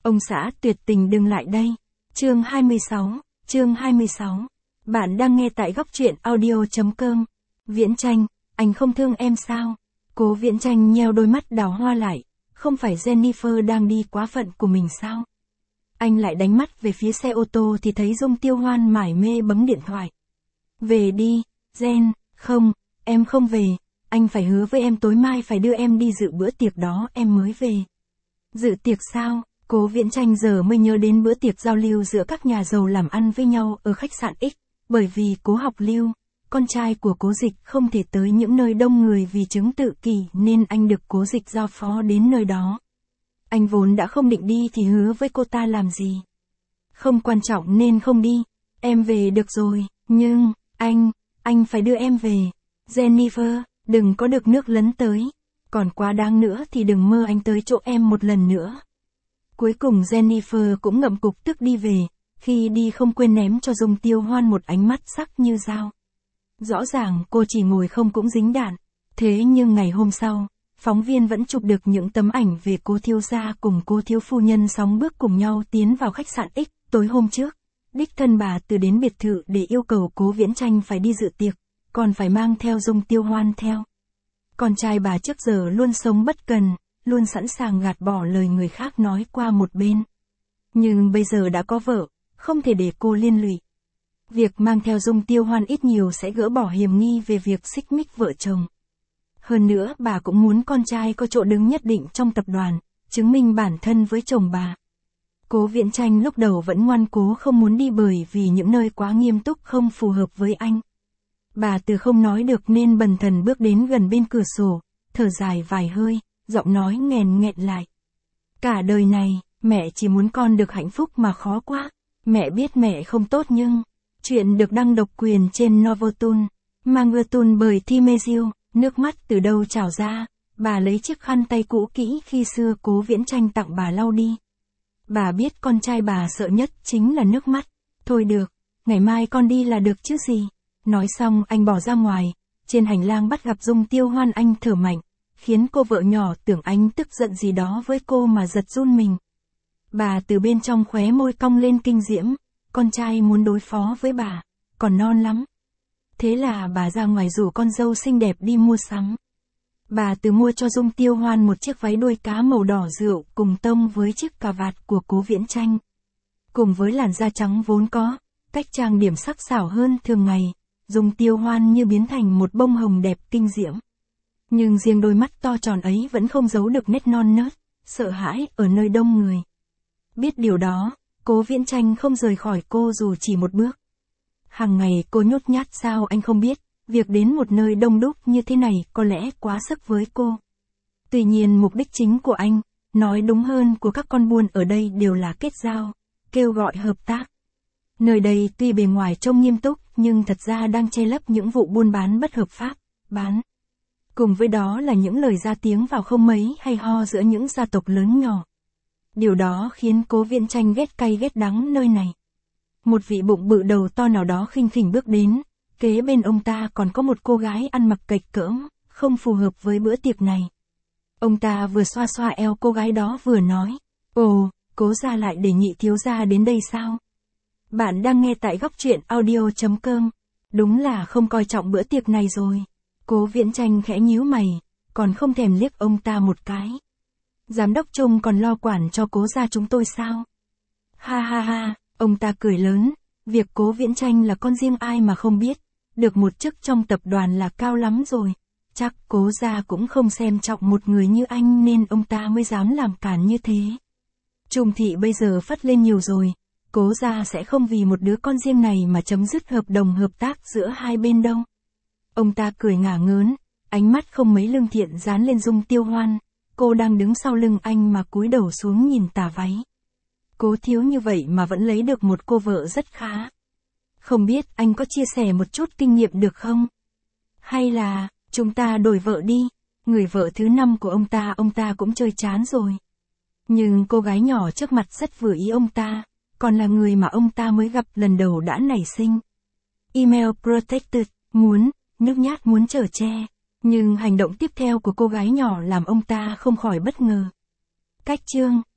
Ông xã tuyệt tình đừng lại đây. Chương 26. Bạn đang nghe tại góc truyện audio.com. Viễn Tranh, anh không thương em sao? Cố Viễn Tranh nheo đôi mắt đào hoa lại, không phải Jennifer đang đi quá phận của mình sao? Anh lại đánh mắt về phía xe ô tô thì thấy Dung Tiêu Hoan mải mê bấm điện thoại. Về đi, Jen, không, em không về, anh phải hứa với em tối mai phải đưa em đi dự bữa tiệc đó em mới về. Dự tiệc sao? Cố Viễn Tranh giờ mới nhớ đến bữa tiệc giao lưu giữa các nhà giàu làm ăn với nhau ở khách sạn X, bởi vì Cố Học Lưu, con trai của Cố Dịch không thể tới những nơi đông người vì chứng tự kỷ nên anh được Cố Dịch giao phó đến nơi đó. Anh vốn đã không định đi thì hứa với cô ta làm gì. Không quan trọng nên không đi, em về được rồi, nhưng, anh phải đưa em về. Jennifer, đừng có được nước lấn tới, còn quá đáng nữa thì đừng mơ anh tới chỗ em một lần nữa. Cuối cùng Jennifer cũng ngậm cục tức đi về, khi đi không quên ném cho Dung Tiêu Hoan một ánh mắt sắc như dao. Rõ ràng cô chỉ ngồi không cũng dính đạn, thế nhưng ngày hôm sau, phóng viên vẫn chụp được những tấm ảnh về Cố thiếu gia cùng Cố thiếu phu nhân sóng bước cùng nhau tiến vào khách sạn X tối hôm trước. Đích thân bà từ đến biệt thự để yêu cầu Cố Viễn Tranh phải đi dự tiệc, còn phải mang theo Dung Tiêu Hoan theo. Con trai bà trước giờ luôn sống bất cần, luôn sẵn sàng gạt bỏ lời người khác nói qua một bên. Nhưng bây giờ đã có vợ, không thể để cô liên lụy. Việc mang theo Dung Tiêu Hoan ít nhiều sẽ gỡ bỏ hiềm nghi về việc xích mích vợ chồng. Hơn nữa bà cũng muốn con trai có chỗ đứng nhất định trong tập đoàn, chứng minh bản thân với chồng bà. Cố Viễn Tranh lúc đầu vẫn ngoan cố không muốn đi bởi vì những nơi quá nghiêm túc không phù hợp với anh. Bà từ không nói được nên bần thần bước đến gần bên cửa sổ, thở dài vài hơi, giọng nói nghèn nghẹn lại. Cả đời này, mẹ chỉ muốn con được hạnh phúc mà khó quá. Mẹ biết mẹ không tốt nhưng... Chuyện được đăng độc quyền trên Novotun, Mangatun bởi Thimeziu, nước mắt từ đâu trào ra, bà lấy chiếc khăn tay cũ kỹ khi xưa Cố Viễn Tranh tặng bà lau đi. Bà biết con trai bà sợ nhất chính là nước mắt. Thôi được, ngày mai con đi là được chứ gì. Nói xong anh bỏ ra ngoài, trên hành lang bắt gặp Dung Tiêu Hoan anh thở mạnh, khiến cô vợ nhỏ tưởng anh tức giận gì đó với cô mà giật run mình. Bà từ bên trong khóe môi cong lên kinh diễm, con trai muốn đối phó với bà, còn non lắm. Thế là bà ra ngoài rủ con dâu xinh đẹp đi mua sắm. Bà từ mua cho Dung Tiêu Hoan một chiếc váy đuôi cá màu đỏ rượu cùng tông với chiếc cà vạt của Cố Viễn Tranh. Cùng với làn da trắng vốn có, cách trang điểm sắc sảo hơn thường ngày, Dung Tiêu Hoan như biến thành một bông hồng đẹp kinh diễm. Nhưng riêng đôi mắt to tròn ấy vẫn không giấu được nét non nớt, sợ hãi ở nơi đông người. Biết điều đó, Cố Viễn Tranh không rời khỏi cô dù chỉ một bước. Hàng ngày cô nhút nhát sao anh không biết, việc đến một nơi đông đúc như thế này có lẽ quá sức với cô. Tuy nhiên mục đích chính của anh, nói đúng hơn của các con buôn ở đây đều là kết giao, kêu gọi hợp tác. Nơi đây tuy bề ngoài trông nghiêm túc nhưng thật ra đang che lấp những vụ buôn bán bất hợp pháp, bán. Cùng với đó là những lời ra tiếng vào không mấy hay ho giữa những gia tộc lớn nhỏ. Điều đó khiến Cố Viễn Tranh ghét cay ghét đắng nơi này. Một vị bụng bự đầu to nào đó khinh khỉnh bước đến, kế bên ông ta còn có một cô gái ăn mặc kệch cỡm, không phù hợp với bữa tiệc này. Ông ta vừa xoa xoa eo cô gái đó vừa nói, ồ, Cố gia lại để nhị thiếu gia đến đây sao? Bạn đang nghe tại góc truyện audio.com. Đúng là không coi trọng bữa tiệc này rồi. Cố Viễn Tranh khẽ nhíu mày, còn không thèm liếc ông ta một cái. Giám đốc Trung còn lo quản cho Cố gia chúng tôi sao? Ha ha ha, ông ta cười lớn, việc Cố Viễn Tranh là con riêng ai mà không biết, được một chức trong tập đoàn là cao lắm rồi. Chắc Cố gia cũng không xem trọng một người như anh nên ông ta mới dám làm cản như thế. Trung thị bây giờ phất lên nhiều rồi, Cố gia sẽ không vì một đứa con riêng này mà chấm dứt hợp đồng hợp tác giữa hai bên đâu. Ông ta cười ngả ngớn, ánh mắt không mấy lương thiện dán lên Dung Tiêu Hoan. Cô đang đứng sau lưng anh mà cúi đầu xuống nhìn tà váy. Cố thiếu như vậy mà vẫn lấy được một cô vợ rất khá. Không biết anh có chia sẻ một chút kinh nghiệm được không? Hay là, chúng ta đổi vợ đi, người vợ thứ 5 của ông ta cũng chơi chán rồi. Nhưng cô gái nhỏ trước mặt rất vừa ý ông ta, còn là người mà ông ta mới gặp lần đầu đã nảy sinh. Email protected, nhút nhát muốn chở che. Nhưng hành động tiếp theo của cô gái nhỏ làm ông ta không khỏi bất ngờ. Cách chương